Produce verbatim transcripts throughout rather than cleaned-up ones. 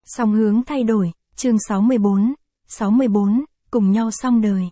Song hướng thay đổi, chương sáu mươi bốn, sáu mươi bốn, cùng nhau xong đời.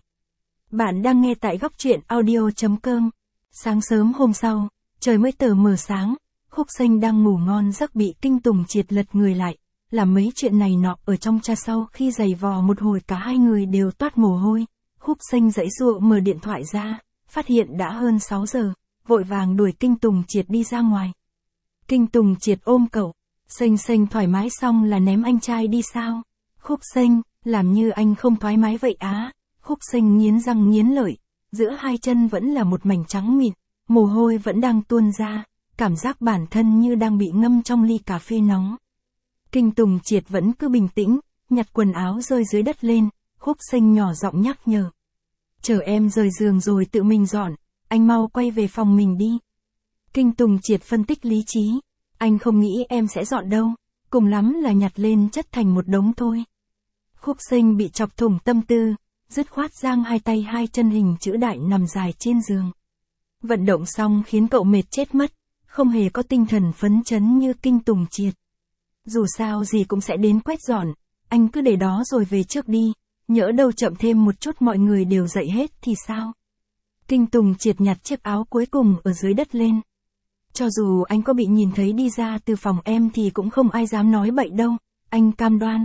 Bạn đang nghe tại góc truyện audio chấm com. Sáng sớm hôm sau, trời mới tờ mờ sáng, Khúc Xanh đang ngủ ngon giấc bị Kinh Tùng Triệt lật người lại, làm mấy chuyện này nọ ở trong cha. Sau khi giày vò một hồi cả hai người đều toát mồ hôi, Khúc Xanh giãy giụa mở điện thoại ra, phát hiện đã hơn sáu giờ, vội vàng đuổi Kinh Tùng Triệt đi ra ngoài. Kinh Tùng Triệt ôm cậu, Xanh Xanh thoải mái xong là ném anh trai đi sao? Khúc Xanh, làm như anh không thoải mái vậy á. Khúc Xanh nghiến răng nghiến lợi, giữa hai chân vẫn là một mảnh trắng mịn, mồ hôi vẫn đang tuôn ra, cảm giác bản thân như đang bị ngâm trong ly cà phê nóng. Kinh Tùng Triệt vẫn cứ bình tĩnh, nhặt quần áo rơi dưới đất lên, Khúc Xanh nhỏ giọng nhắc nhở. Chờ em rời giường rồi tự mình dọn, anh mau quay về phòng mình đi. Kinh Tùng Triệt phân tích lý trí, anh không nghĩ em sẽ dọn đâu, cùng lắm là nhặt lên chất thành một đống thôi. Khúc Xanh bị chọc thủng tâm tư, dứt khoát giang hai tay hai chân hình chữ đại nằm dài trên giường. Vận động xong khiến cậu mệt chết mất, không hề có tinh thần phấn chấn như Kinh Tùng Triệt. Dù sao gì cũng sẽ đến quét dọn, anh cứ để đó rồi về trước đi, nhỡ đâu chậm thêm một chút mọi người đều dậy hết thì sao? Kinh Tùng Triệt nhặt chiếc áo cuối cùng ở dưới đất lên. Cho dù anh có bị nhìn thấy đi ra từ phòng em thì cũng không ai dám nói bậy đâu, anh cam đoan.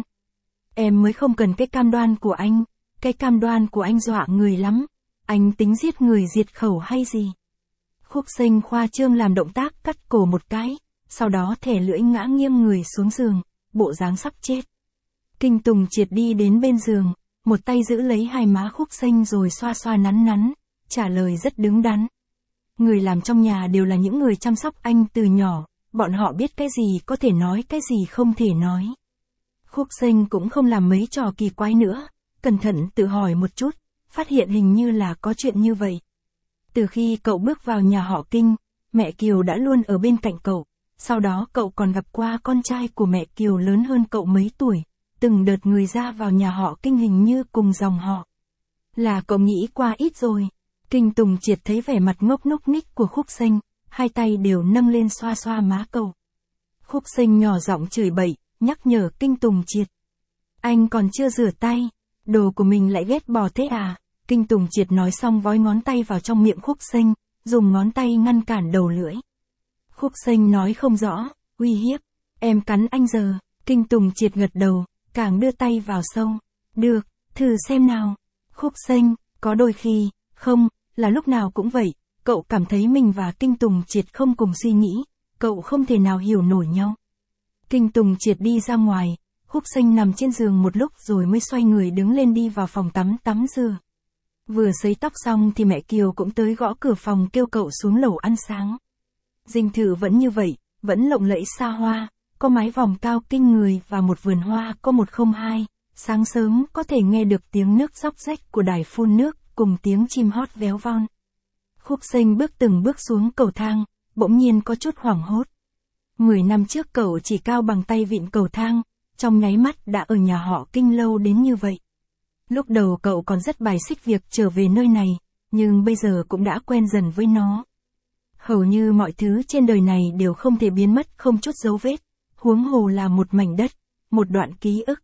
Em mới không cần cái cam đoan của anh, cái cam đoan của anh dọa người lắm, anh tính giết người diệt khẩu hay gì? Khúc Xanh khoa trương làm động tác cắt cổ một cái, sau đó thẻ lưỡi ngã nghiêng người xuống giường, bộ dáng sắp chết. Kinh Tùng Triệt đi đến bên giường, một tay giữ lấy hai má Khúc Xanh rồi xoa xoa nắn nắn, trả lời rất đứng đắn. Người làm trong nhà đều là những người chăm sóc anh từ nhỏ, bọn họ biết cái gì có thể nói cái gì không thể nói. Khúc Xanh cũng không làm mấy trò kỳ quái nữa, cẩn thận tự hỏi một chút, phát hiện hình như là có chuyện như vậy. Từ khi cậu bước vào nhà họ Kinh, mẹ Kiều đã luôn ở bên cạnh cậu, sau đó cậu còn gặp qua con trai của mẹ Kiều lớn hơn cậu mấy tuổi, từng đợt người ra vào nhà họ Kinh hình như cùng dòng họ. Là cậu nghĩ qua ít rồi. Kinh Tùng Triệt thấy vẻ mặt ngốc núc ních của Khúc Xanh, hai tay đều nâng lên xoa xoa má cậu. Khúc Xanh nhỏ giọng chửi bậy, nhắc nhở Kinh Tùng Triệt. Anh còn chưa rửa tay, đồ của mình lại ghét bỏ thế à? Kinh Tùng Triệt nói xong vói ngón tay vào trong miệng Khúc Xanh, dùng ngón tay ngăn cản đầu lưỡi. Khúc Xanh nói không rõ, uy hiếp, em cắn anh giờ. Kinh Tùng Triệt gật đầu, càng đưa tay vào sâu. Được, thử xem nào. Khúc Xanh, có đôi khi, không, là lúc nào cũng vậy, cậu cảm thấy mình và Kinh Tùng Triệt không cùng suy nghĩ, cậu không thể nào hiểu nổi nhau. Kinh Tùng Triệt đi ra ngoài, Khúc Xanh nằm trên giường một lúc rồi mới xoay người đứng lên đi vào phòng tắm tắm rửa. Vừa sấy tóc xong thì mẹ Kiều cũng tới gõ cửa phòng kêu cậu xuống lầu ăn sáng. Dinh thự vẫn như vậy, vẫn lộng lẫy xa hoa, có mái vòm cao kinh người và một vườn hoa có một không hai, sáng sớm có thể nghe được tiếng nước róc rách của đài phun nước, cùng tiếng chim hót véo von. Khúc Xanh bước từng bước xuống cầu thang, bỗng nhiên có chút hoảng hốt. Mười năm trước cậu chỉ cao bằng tay vịn cầu thang, trong nháy mắt đã ở nhà họ Kinh lâu đến như vậy. Lúc đầu cậu còn rất bài xích việc trở về nơi này, nhưng bây giờ cũng đã quen dần với nó. Hầu như mọi thứ trên đời này đều không thể biến mất không chút dấu vết, huống hồ là một mảnh đất, một đoạn ký ức.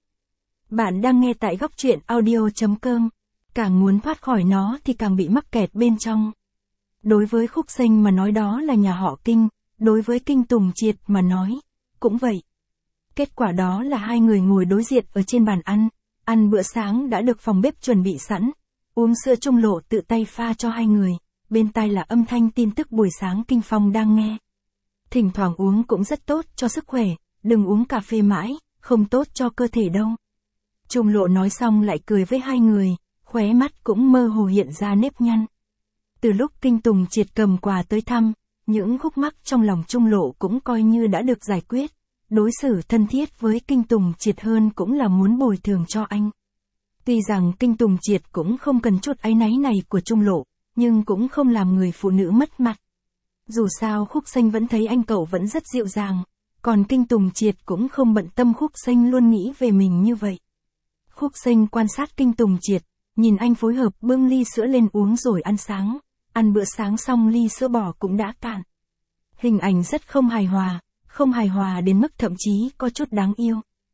Bạn đang nghe tại góc truyện audio chấm com. Càng muốn thoát khỏi nó thì càng bị mắc kẹt bên trong. Đối với Khúc Xanh mà nói đó là nhà họ Kinh, đối với Kinh Tùng Triệt mà nói, cũng vậy. Kết quả đó là hai người ngồi đối diện ở trên bàn ăn, ăn bữa sáng đã được phòng bếp chuẩn bị sẵn, uống sữa Trung Lộ tự tay pha cho hai người, bên tai là âm thanh tin tức buổi sáng Kinh Phong đang nghe. Thỉnh thoảng uống cũng rất tốt cho sức khỏe, đừng uống cà phê mãi, không tốt cho cơ thể đâu. Trung Lộ nói xong lại cười với hai người, khóe mắt cũng mơ hồ hiện ra nếp nhăn. Từ lúc Kinh Tùng Triệt cầm quà tới thăm, những khúc mắc trong lòng Trung Lộ cũng coi như đã được giải quyết. Đối xử thân thiết với Kinh Tùng Triệt hơn cũng là muốn bồi thường cho anh. Tuy rằng Kinh Tùng Triệt cũng không cần chút áy náy này của Trung Lộ, nhưng cũng không làm người phụ nữ mất mặt. Dù sao Khúc Xanh vẫn thấy anh cậu vẫn rất dịu dàng, còn Kinh Tùng Triệt cũng không bận tâm Khúc Xanh luôn nghĩ về mình như vậy. Khúc Xanh quan sát Kinh Tùng Triệt, nhìn anh phối hợp bưng ly sữa lên uống rồi ăn sáng, ăn bữa sáng xong ly sữa bò cũng đã cạn. Hình ảnh rất không hài hòa, không hài hòa đến mức thậm chí có chút đáng yêu.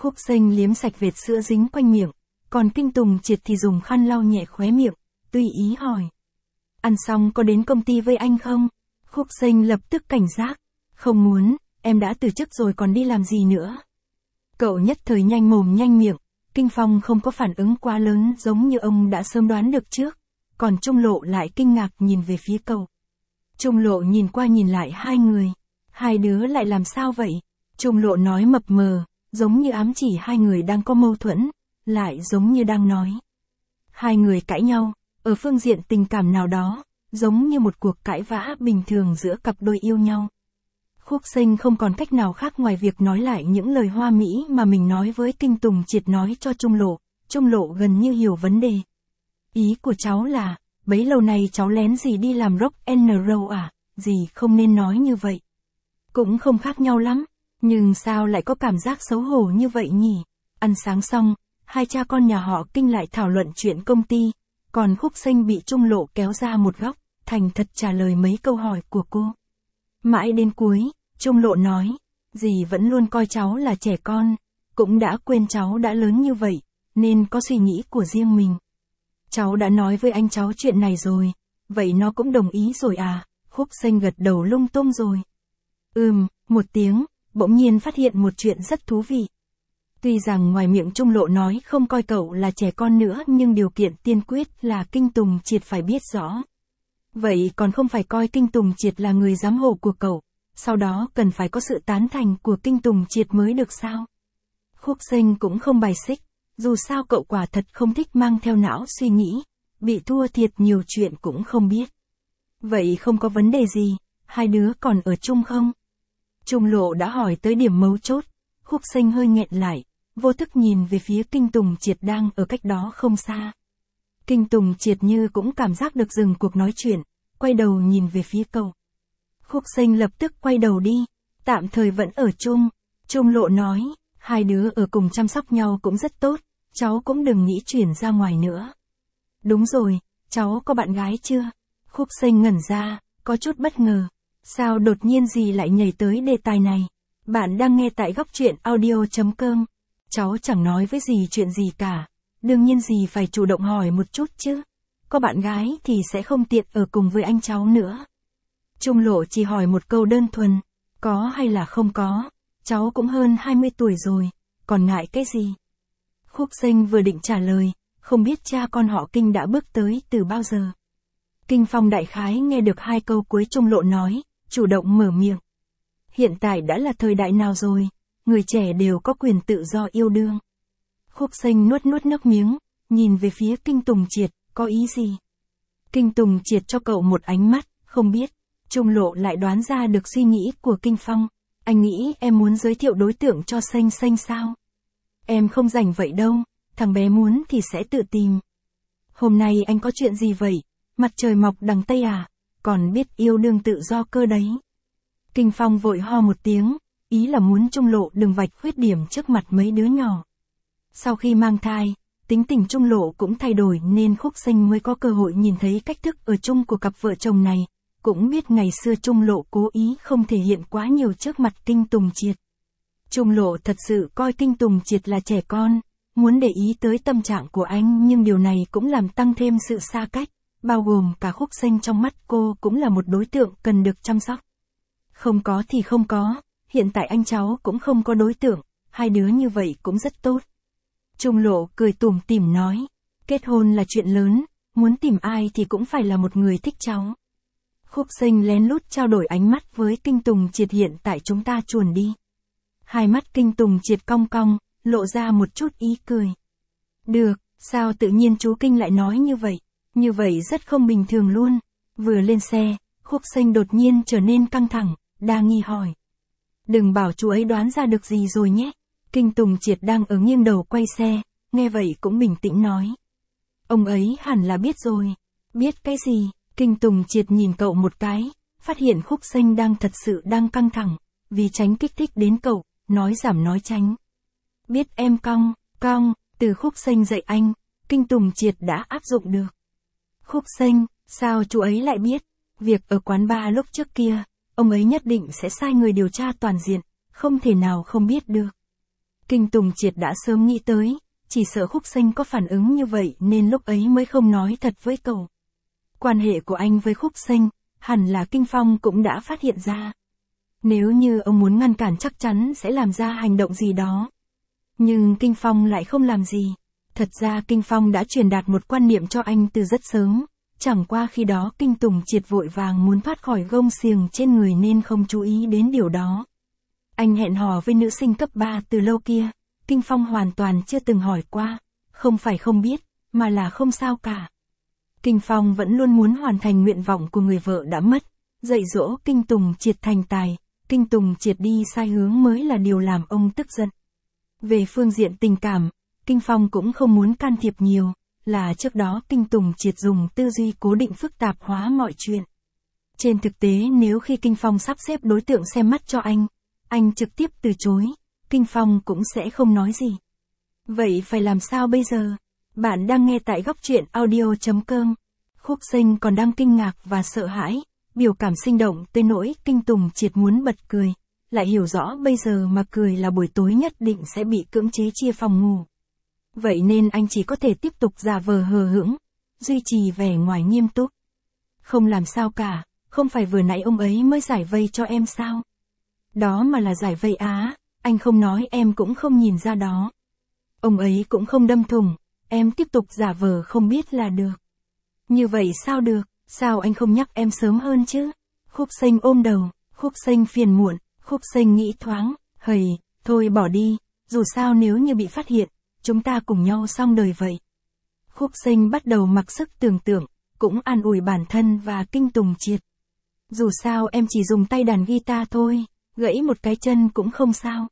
Khúc Sinh liếm sạch vệt sữa dính quanh miệng, còn Kinh Tùng Triệt thì dùng khăn lau nhẹ khóe miệng, tùy ý hỏi. Ăn xong có đến công ty với anh không? Khúc Sinh lập tức cảnh giác. Không muốn, em đã từ chức rồi còn đi làm gì nữa? Cậu nhất thời nhanh mồm nhanh miệng, Kinh Phong không có phản ứng quá lớn giống như ông đã sớm đoán được trước, còn Trung Lộ lại kinh ngạc nhìn về phía cậu. Trung Lộ nhìn qua nhìn lại hai người, hai đứa lại làm sao vậy? Trung Lộ nói mập mờ, giống như ám chỉ hai người đang có mâu thuẫn, lại giống như đang nói. Hai người cãi nhau, ở phương diện tình cảm nào đó, giống như một cuộc cãi vã bình thường giữa cặp đôi yêu nhau. Khúc Sinh không còn cách nào khác ngoài việc nói lại những lời hoa mỹ mà mình nói với Kinh Tùng Triệt nói cho Trung Lộ. Trung Lộ gần như hiểu vấn đề. Ý của cháu là, bấy lâu nay cháu lén gì đi làm rock and roll à, gì không nên nói như vậy. Cũng không khác nhau lắm, nhưng sao lại có cảm giác xấu hổ như vậy nhỉ? Ăn sáng xong, hai cha con nhà họ Kinh lại thảo luận chuyện công ty, còn Khúc Sinh bị Trung Lộ kéo ra một góc, thành thật trả lời mấy câu hỏi của cô. Mãi đến cuối, Trung Lộ nói, dì vẫn luôn coi cháu là trẻ con, cũng đã quên cháu đã lớn như vậy, nên có suy nghĩ của riêng mình. Cháu đã nói với anh cháu chuyện này rồi, vậy nó cũng đồng ý rồi à? Khúc Sinh gật đầu lung tung rồi. Ừm, một tiếng, bỗng nhiên phát hiện một chuyện rất thú vị. Tuy rằng ngoài miệng Trung Lộ nói không coi cậu là trẻ con nữa nhưng điều kiện tiên quyết là Kinh Tùng Triệt phải biết rõ. Vậy còn không phải coi Kinh Tùng Triệt là người giám hộ của cậu, sau đó cần phải có sự tán thành của Kinh Tùng Triệt mới được sao? Khúc Sinh cũng không bài xích, dù sao cậu quả thật không thích mang theo não suy nghĩ, bị thua thiệt nhiều chuyện cũng không biết. Vậy không có vấn đề gì, hai đứa còn ở chung không? Trung Lộ đã hỏi tới điểm mấu chốt, Khúc Sinh hơi nghẹn lại, vô thức nhìn về phía Kinh Tùng Triệt đang ở cách đó không xa. Kinh Tùng Triệt như cũng cảm giác được dừng cuộc nói chuyện, quay đầu nhìn về phía cậu. Khúc Sinh lập tức quay đầu đi, tạm thời vẫn ở chung. Trung Lộ nói, hai đứa ở cùng chăm sóc nhau cũng rất tốt, cháu cũng đừng nghĩ chuyển ra ngoài nữa. Đúng rồi, cháu có bạn gái chưa? Khúc Sinh ngẩn ra, có chút bất ngờ. Sao đột nhiên gì lại nhảy tới đề tài này? Bạn đang nghe tại góc truyện audio chấm com. Cháu chẳng nói với dì chuyện gì cả. Đương nhiên dì phải chủ động hỏi một chút chứ. Có bạn gái thì sẽ không tiện ở cùng với anh cháu nữa. Trung Lộ chỉ hỏi một câu đơn thuần. Có hay là không có? Cháu cũng hơn hai mươi tuổi rồi. Còn ngại cái gì? Khúc Sinh vừa định trả lời. Không biết cha con họ Kinh đã bước tới từ bao giờ. Kinh Phong đại khái nghe được hai câu cuối Trung Lộ nói, chủ động mở miệng. Hiện tại đã là thời đại nào rồi, người trẻ đều có quyền tự do yêu đương. Khúc Sinh nuốt nuốt nước miếng, nhìn về phía Kinh Tùng Triệt, có ý gì? Kinh Tùng Triệt cho cậu một ánh mắt, không biết. Trung Lộ lại đoán ra được suy nghĩ của Kinh Phong. Anh nghĩ em muốn giới thiệu đối tượng cho Sinh Sinh sao? Em không rảnh vậy đâu, thằng bé muốn thì sẽ tự tìm. Hôm nay anh có chuyện gì vậy? Mặt trời mọc đằng Tây à? Còn biết yêu đương tự do cơ đấy. Kinh Phong vội ho một tiếng, ý là muốn Trung Lộ đừng vạch khuyết điểm trước mặt mấy đứa nhỏ. Sau khi mang thai, tính tình Trung Lộ cũng thay đổi nên Khúc Sinh mới có cơ hội nhìn thấy cách thức ở chung của cặp vợ chồng này, cũng biết ngày xưa Trung Lộ cố ý không thể hiện quá nhiều trước mặt Kinh Tùng Triệt. Trung Lộ thật sự coi Kinh Tùng Triệt là trẻ con, muốn để ý tới tâm trạng của anh nhưng điều này cũng làm tăng thêm sự xa cách, bao gồm cả Khúc Sinh trong mắt cô cũng là một đối tượng cần được chăm sóc. Không có thì không có, hiện tại anh cháu cũng không có đối tượng, hai đứa như vậy cũng rất tốt. Trung Lộ cười tủm tỉm nói, kết hôn là chuyện lớn, muốn tìm ai thì cũng phải là một người thích cháu. Khúc Sinh lén lút trao đổi ánh mắt với Kinh Tùng Triệt, hiện tại chúng ta chuồn đi. Hai mắt Kinh Tùng Triệt cong cong, lộ ra một chút ý cười. Được, sao tự nhiên chú Kinh lại nói như vậy? Như vậy rất không bình thường luôn. Vừa lên xe, Khúc Sinh đột nhiên trở nên căng thẳng, đa nghi hỏi. Đừng bảo chú ấy đoán ra được gì rồi nhé. Kinh Tùng Triệt đang ở nghiêng đầu quay xe, nghe vậy cũng bình tĩnh nói. Ông ấy hẳn là biết rồi. Biết cái gì? Kinh Tùng Triệt nhìn cậu một cái, phát hiện Khúc Sinh đang thật sự đang căng thẳng, vì tránh kích thích đến cậu, nói giảm nói tránh. Biết em cong, cong, từ Khúc Sinh dạy anh, Kinh Tùng Triệt đã áp dụng được. Khúc Sinh, sao chú ấy lại biết? Việc ở quán bar lúc trước kia, ông ấy nhất định sẽ sai người điều tra toàn diện, không thể nào không biết được. Kinh Tùng Triệt đã sớm nghĩ tới, chỉ sợ Khúc Sinh có phản ứng như vậy nên lúc ấy mới không nói thật với cậu. Quan hệ của anh với Khúc Sinh, hẳn là Kinh Phong cũng đã phát hiện ra. Nếu như ông muốn ngăn cản chắc chắn sẽ làm ra hành động gì đó. Nhưng Kinh Phong lại không làm gì. Thật ra Kinh Phong đã truyền đạt một quan niệm cho anh từ rất sớm, chẳng qua khi đó Kinh Tùng Triệt vội vàng muốn thoát khỏi gông xiềng trên người nên không chú ý đến điều đó. Anh hẹn hò với nữ sinh cấp ba từ lâu kia, Kinh Phong hoàn toàn chưa từng hỏi qua, không phải không biết, mà là không sao cả. Kinh Phong vẫn luôn muốn hoàn thành nguyện vọng của người vợ đã mất, dạy dỗ Kinh Tùng Triệt thành tài, Kinh Tùng Triệt đi sai hướng mới là điều làm ông tức giận. Về phương diện tình cảm, Kinh Phong cũng không muốn can thiệp nhiều, là trước đó Kinh Tùng Triệt dùng tư duy cố định phức tạp hóa mọi chuyện. Trên thực tế nếu khi Kinh Phong sắp xếp đối tượng xem mắt cho anh, anh trực tiếp từ chối, Kinh Phong cũng sẽ không nói gì. Vậy phải làm sao bây giờ? Bạn đang nghe tại góc truyện audio chấm com. Khúc Sinh còn đang kinh ngạc và sợ hãi, biểu cảm sinh động tới nỗi Kinh Tùng Triệt muốn bật cười, lại hiểu rõ bây giờ mà cười là buổi tối nhất định sẽ bị cưỡng chế chia phòng ngủ. Vậy nên anh chỉ có thể tiếp tục giả vờ hờ hững, duy trì vẻ ngoài nghiêm túc. Không làm sao cả, không phải vừa nãy ông ấy mới giải vây cho em sao? Đó mà là giải vây á, anh không nói em cũng không nhìn ra đó. Ông ấy cũng không đâm thủng, em tiếp tục giả vờ không biết là được. Như vậy sao được, sao anh không nhắc em sớm hơn chứ? Khúc Sinh ôm đầu, Khúc Sinh phiền muộn, Khúc Sinh nghĩ thoáng, hầy, thôi bỏ đi, dù sao nếu như bị phát hiện, chúng ta cùng nhau xong đời vậy. Khúc Sinh bắt đầu mặc sức tưởng tượng, cũng an ủi bản thân và Kinh Tùng Triệt. Dù sao em chỉ dùng tay đàn guitar thôi, gãy một cái chân cũng không sao.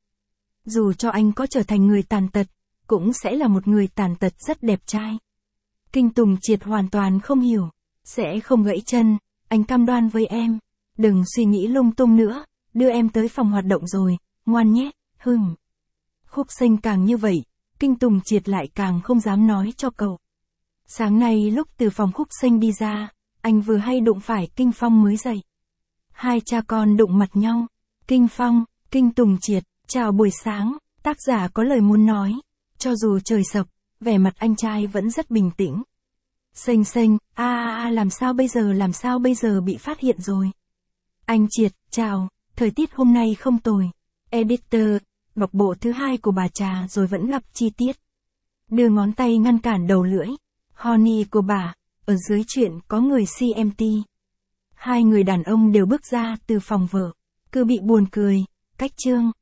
Dù cho anh có trở thành người tàn tật, cũng sẽ là một người tàn tật rất đẹp trai. Kinh Tùng Triệt hoàn toàn không hiểu, sẽ không gãy chân, anh cam đoan với em. Đừng suy nghĩ lung tung nữa, đưa em tới phòng hoạt động rồi, ngoan nhé, hừm. Khúc Sinh càng như vậy, Kinh Tùng Triệt lại càng không dám nói cho cậu. Sáng nay lúc từ phòng Khúc Sinh đi ra, anh vừa hay đụng phải Kinh Phong mới dậy. Hai cha con đụng mặt nhau. Kinh Phong, Kinh Tùng Triệt, chào buổi sáng, tác giả có lời muốn nói. Cho dù trời sập, vẻ mặt anh trai vẫn rất bình tĩnh. Xênh xênh, a a a làm sao bây giờ làm sao bây giờ bị phát hiện rồi. Anh Triệt, chào, thời tiết hôm nay không tồi. Editor, đọc bộ thứ hai của bà trà rồi vẫn gặp chi tiết. Đưa ngón tay ngăn cản đầu lưỡi. Honey của bà, ở dưới chuyện có người xê em tê. Hai người đàn ông đều bước ra từ phòng vợ. Cứ bị buồn cười, cách chương.